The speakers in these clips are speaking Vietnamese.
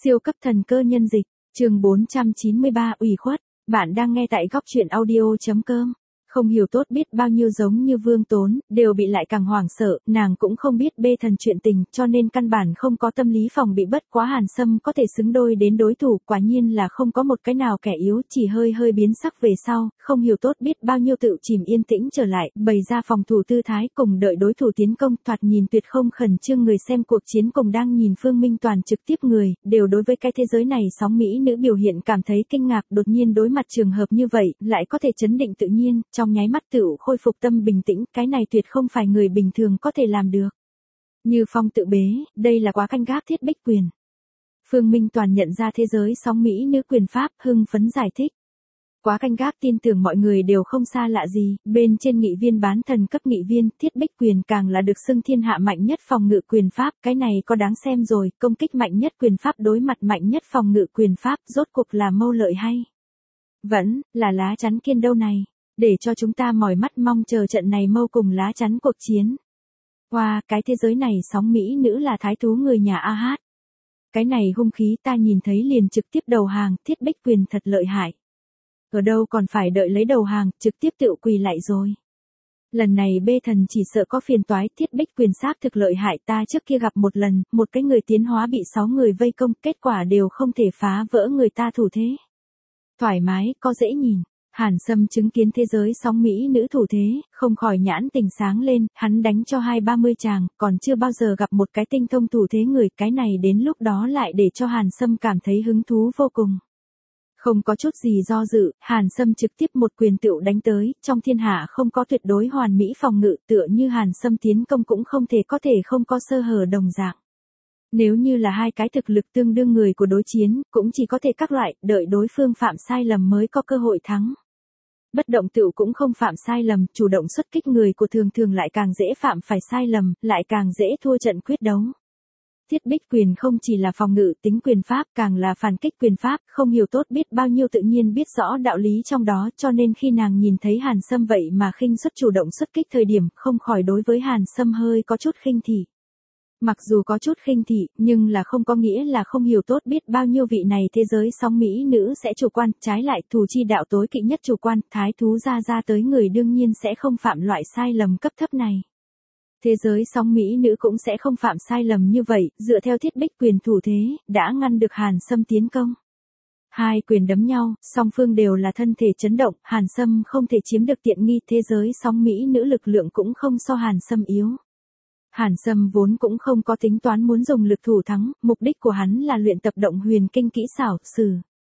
Siêu cấp thần cơ nhân dịch, chương 493 ủy khuất, bạn đang nghe tại góc truyện audio.com. Không hiểu tốt biết bao nhiêu giống như Vương Tốn, đều bị lại càng hoảng sợ, nàng cũng không biết bê thần chuyện tình, cho nên căn bản không có tâm lý phòng bị. Bất quá Hàn Sâm có thể xứng đôi đến đối thủ, quả nhiên là không có một cái nào kẻ yếu, chỉ hơi biến sắc về sau, không hiểu tốt biết bao nhiêu tự chìm yên tĩnh trở lại, bày ra phòng thủ tư thái cùng đợi đối thủ tiến công, thoạt nhìn tuyệt không khẩn trương. Người xem cuộc chiến cùng đang nhìn Phương Minh Toàn trực tiếp người, đều đối với cái thế giới này sóng mỹ nữ biểu hiện cảm thấy kinh ngạc. Đột nhiên đối mặt trường hợp như vậy, lại có thể trấn định tự nhiên, trong nháy mắt tựu khôi phục tâm bình tĩnh, cái này tuyệt không phải người bình thường có thể làm được. Như phong tự bế, đây là quá canh gác Thiết Bích Quyền. Phương Minh Toàn nhận ra thế giới sóng mỹ nữ quyền pháp, hưng phấn giải thích. Quá canh gác tin tưởng mọi người đều không xa lạ gì, bên trên nghị viên bán thần cấp nghị viên, Thiết Bích Quyền càng là được xưng thiên hạ mạnh nhất phòng ngự quyền pháp, cái này có đáng xem rồi, công kích mạnh nhất quyền pháp đối mặt mạnh nhất phòng ngự quyền pháp, rốt cuộc là mâu lợi hay vẫn là lá chắn kiên đâu này, để cho chúng ta mỏi mắt mong chờ trận này mâu cùng lá chắn cuộc chiến. Wow, cái thế giới này sóng mỹ nữ là thái thú người nhà A Hát. Cái này hung khí ta nhìn thấy liền trực tiếp đầu hàng, Thiết Bích Quyền thật lợi hại. Ở đâu còn phải đợi lấy đầu hàng, trực tiếp tự quỳ lại rồi. Lần này bê thần chỉ sợ có phiền toái, Thiết Bích Quyền xác thực lợi hại, ta trước kia gặp một lần, một cái người tiến hóa bị 6 người vây công, kết quả đều không thể phá vỡ người ta thủ thế. Thoải mái, có dễ nhìn. Hàn Sâm chứng kiến thế giới sóng mỹ nữ thủ thế, không khỏi nhãn tình sáng lên, hắn đánh cho 20-30 chàng, còn chưa bao giờ gặp một cái tinh thông thủ thế người, cái này đến lúc đó lại để cho Hàn Sâm cảm thấy hứng thú vô cùng. Không có chút gì do dự, Hàn Sâm trực tiếp một quyền tựu đánh tới, trong thiên hạ không có tuyệt đối hoàn mỹ phòng ngự, tựa như Hàn Sâm tiến công cũng không thể không có sơ hở đồng dạng. Nếu như là hai cái thực lực tương đương người của đối chiến, cũng chỉ có thể các loại, đợi đối phương phạm sai lầm mới có cơ hội thắng. Bất động tựu cũng không phạm sai lầm, chủ động xuất kích người của thường lại càng dễ phạm phải sai lầm, lại càng dễ thua trận quyết đấu. Thiết Bích Quyền không chỉ là phòng ngự tính quyền pháp, càng là phản kích quyền pháp, không hiểu tốt biết bao nhiêu tự nhiên biết rõ đạo lý trong đó, cho nên khi nàng nhìn thấy Hàn Sâm vậy mà khinh suất chủ động xuất kích thời điểm, không khỏi đối với Hàn Sâm hơi có chút khinh thị. Mặc dù có chút khinh thị, nhưng là không có nghĩa là không hiểu tốt biết bao nhiêu vị này thế giới sóng mỹ nữ sẽ chủ quan, trái lại thủ chi đạo tối kỵ nhất chủ quan, thái thú ra tới người đương nhiên sẽ không phạm loại sai lầm cấp thấp này. Thế giới sóng mỹ nữ cũng sẽ không phạm sai lầm như vậy, dựa theo Thiết Bích Quyền thủ thế, đã ngăn được Hàn Sâm tiến công. Hai quyền đấm nhau, song phương đều là thân thể chấn động, Hàn Sâm không thể chiếm được tiện nghi, thế giới sóng mỹ nữ lực lượng cũng không so Hàn Sâm yếu. Hàn Sâm vốn cũng không có tính toán muốn dùng lực thủ thắng, mục đích của hắn là luyện tập động huyền kinh kỹ xảo, sử.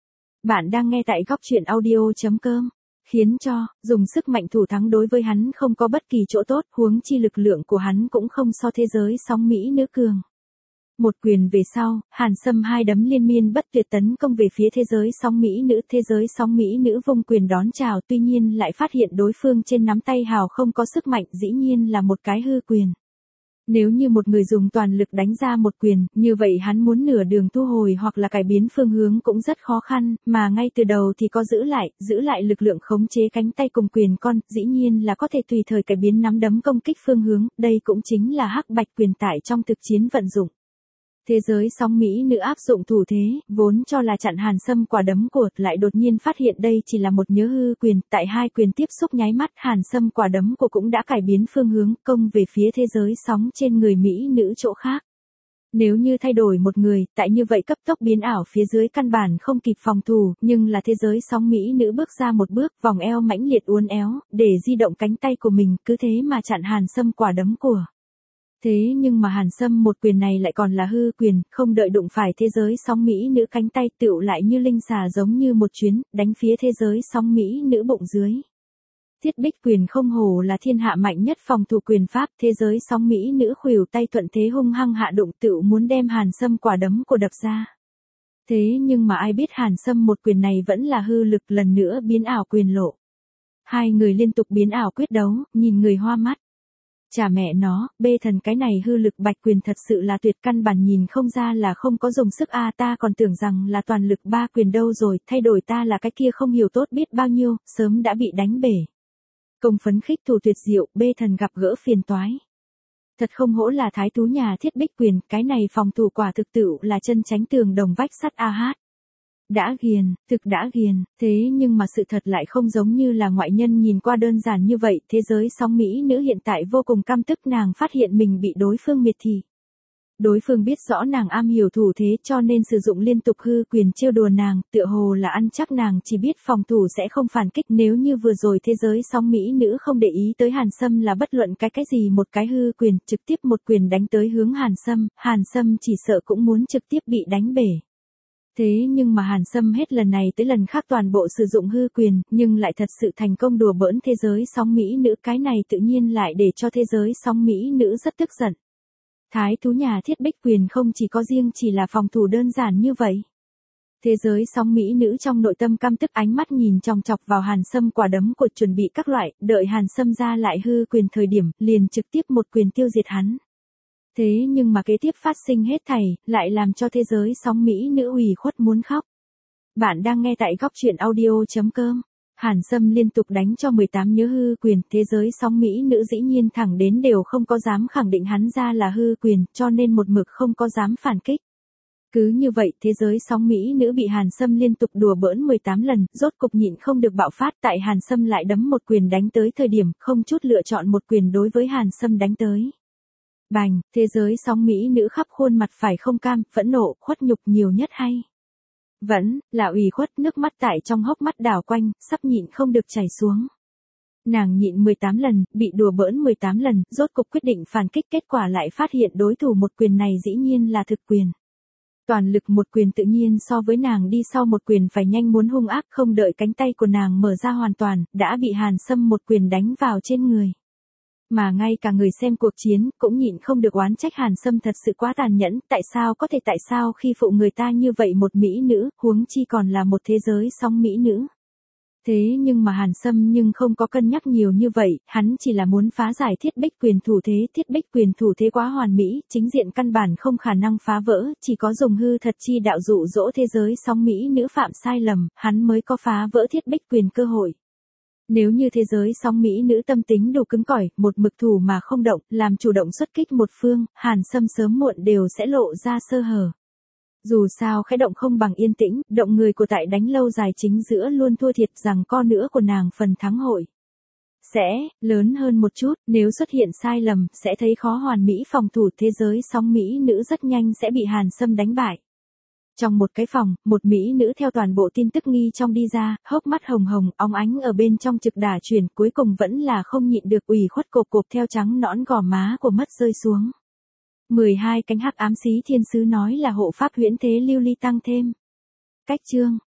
Bạn đang nghe tại góc truyện audio.com, khiến cho, dùng sức mạnh thủ thắng đối với hắn không có bất kỳ chỗ tốt, huống chi lực lượng của hắn cũng không so thế giới sóng mỹ nữ cường. Một quyền về sau, Hàn Sâm hai đấm liên miên bất tuyệt tấn công về phía thế giới sóng mỹ nữ, thế giới sóng mỹ nữ vung quyền đón chào, tuy nhiên lại phát hiện đối phương trên nắm tay hào không có sức mạnh, dĩ nhiên là một cái hư quyền. Nếu như một người dùng toàn lực đánh ra một quyền, như vậy hắn muốn nửa đường thu hồi hoặc là cải biến phương hướng cũng rất khó khăn, mà ngay từ đầu thì có giữ lại lực lượng khống chế cánh tay cùng quyền con, dĩ nhiên là có thể tùy thời cải biến nắm đấm công kích phương hướng, đây cũng chính là hắc bạch quyền tại trong thực chiến vận dụng. Thế giới sóng mỹ nữ áp dụng thủ thế, vốn cho là chặn Hàn Sâm quả đấm của, lại đột nhiên phát hiện đây chỉ là một nhớ hư quyền, tại hai quyền tiếp xúc nháy mắt, Hàn Sâm quả đấm của cũng đã cải biến phương hướng, công về phía thế giới sóng trên người mỹ nữ chỗ khác. Nếu như thay đổi một người, tại như vậy cấp tốc biến ảo phía dưới căn bản không kịp phòng thủ, nhưng là thế giới sóng mỹ nữ bước ra một bước, vòng eo mãnh liệt uốn éo, để di động cánh tay của mình, cứ thế mà chặn Hàn Sâm quả đấm của. Thế nhưng mà Hàn Sâm một quyền này lại còn là hư quyền, không đợi đụng phải thế giới sóng mỹ nữ cánh tay tựu lại như linh xà giống như một chuyến, đánh phía thế giới sóng mỹ nữ bụng dưới. Thiết Bích Quyền không hổ là thiên hạ mạnh nhất phòng thủ quyền pháp, thế giới sóng mỹ nữ khuỷu tay thuận thế hung hăng hạ đụng tựu muốn đem Hàn Sâm quả đấm của đập ra. Thế nhưng mà ai biết Hàn Sâm một quyền này vẫn là hư lực, lần nữa biến ảo quyền lộ. Hai người liên tục biến ảo quyết đấu, nhìn người hoa mắt. Chà mẹ nó, bê thần cái này hư lực bạch quyền thật sự là tuyệt, căn bản nhìn không ra là không có dùng sức a, ta còn tưởng rằng là toàn lực ba quyền đâu rồi, thay đổi ta là cái kia không hiểu tốt biết bao nhiêu, sớm đã bị đánh bể. Công phấn khích thủ tuyệt diệu, bê thần gặp gỡ phiền toái. Thật không hổ là thái tú nhà Thiết Bích Quyền, cái này phòng thủ quả thực tựu là chân chánh tường đồng vách sắt a hát. Đã ghiền, thực đã ghiền, thế nhưng mà sự thật lại không giống như là ngoại nhân nhìn qua đơn giản như vậy, thế giới sóng mỹ nữ hiện tại vô cùng căm tức, nàng phát hiện mình bị đối phương miệt thị. Đối phương biết rõ nàng am hiểu thủ thế cho nên sử dụng liên tục hư quyền trêu đùa nàng, tựa hồ là ăn chắc nàng chỉ biết phòng thủ sẽ không phản kích. Nếu như vừa rồi thế giới sóng mỹ nữ không để ý tới Hàn Sâm là bất luận cái gì một cái hư quyền, trực tiếp một quyền đánh tới hướng Hàn Sâm chỉ sợ cũng muốn trực tiếp bị đánh bể. Thế nhưng mà Hàn Sâm hết lần này tới lần khác toàn bộ sử dụng hư quyền, nhưng lại thật sự thành công đùa bỡn thế giới sóng mỹ nữ, cái này tự nhiên lại để cho thế giới sóng mỹ nữ rất tức giận. Thái thú nhà Thiết Bích Quyền không chỉ có riêng chỉ là phòng thủ đơn giản như vậy. Thế giới sóng mỹ nữ trong nội tâm căm tức, ánh mắt nhìn chòng chọc vào Hàn Sâm quả đấm của chuẩn bị các loại, đợi Hàn Sâm ra lại hư quyền thời điểm, liền trực tiếp một quyền tiêu diệt hắn. Thế nhưng mà kế tiếp phát sinh hết thảy, lại làm cho thế giới sóng mỹ nữ ủy khuất muốn khóc. Bạn đang nghe tại góc truyện audio.com. Hàn Sâm liên tục đánh cho 18 nhớ hư quyền, thế giới sóng mỹ nữ dĩ nhiên thẳng đến đều không có dám khẳng định hắn ra là hư quyền, cho nên một mực không có dám phản kích. Cứ như vậy, thế giới sóng mỹ nữ bị Hàn Sâm liên tục đùa bỡn 18 lần, rốt cục nhịn không được bạo phát, tại Hàn Sâm lại đấm một quyền đánh tới thời điểm, không chút lựa chọn một quyền đối với Hàn Sâm đánh tới. Bành, thế giới sóng mỹ nữ khắp khuôn mặt phải không cam, phẫn nộ, khuất nhục nhiều nhất hay. Vẫn là ủy khuất, nước mắt tại trong hốc mắt đảo quanh, sắp nhịn không được chảy xuống. Nàng nhịn 18 lần, bị đùa bỡn 18 lần, rốt cục quyết định phản kích, kết quả lại phát hiện đối thủ một quyền này dĩ nhiên là thực quyền. Toàn lực một quyền tự nhiên so với nàng đi sau một quyền phải nhanh muốn hung ác, không đợi cánh tay của nàng mở ra hoàn toàn, đã bị Hàn Sâm một quyền đánh vào trên người. Mà ngay cả người xem cuộc chiến, cũng nhịn không được oán trách Hàn Sâm thật sự quá tàn nhẫn, tại sao khi phụ người ta như vậy một mỹ nữ, huống chi còn là một thế giới sóng mỹ nữ. Thế nhưng mà Hàn Sâm nhưng không có cân nhắc nhiều như vậy, hắn chỉ là muốn phá giải Thiết Bích Quyền thủ thế, Thiết Bích Quyền thủ thế quá hoàn mỹ, chính diện căn bản không khả năng phá vỡ, chỉ có dùng hư thật chi đạo dụ dỗ thế giới sóng mỹ nữ phạm sai lầm, hắn mới có phá vỡ Thiết Bích Quyền cơ hội. Nếu như thế giới sóng mỹ nữ tâm tính đủ cứng cỏi, một mực thủ mà không động, làm chủ động xuất kích một phương, Hàn Sâm sớm muộn đều sẽ lộ ra sơ hở. Dù sao khẽ động không bằng yên tĩnh, động người của tại đánh lâu dài chính giữa luôn thua thiệt, rằng con nữa của nàng phần thắng hội sẽ lớn hơn một chút, nếu xuất hiện sai lầm, sẽ thấy khó hoàn mỹ phòng thủ, thế giới sóng mỹ nữ rất nhanh sẽ bị Hàn Sâm đánh bại. Trong một cái phòng, một mỹ nữ theo toàn bộ tin tức nghi trong đi ra, hốc mắt hồng hồng, óng ánh ở bên trong trực đà chuyển, cuối cùng vẫn là không nhịn được ủy khuất cộp cộp theo trắng nõn gò má của mất rơi xuống. 12 cánh hắc ám xí thiên sứ nói là hộ pháp huyễn thế lưu ly tăng thêm. Cách chương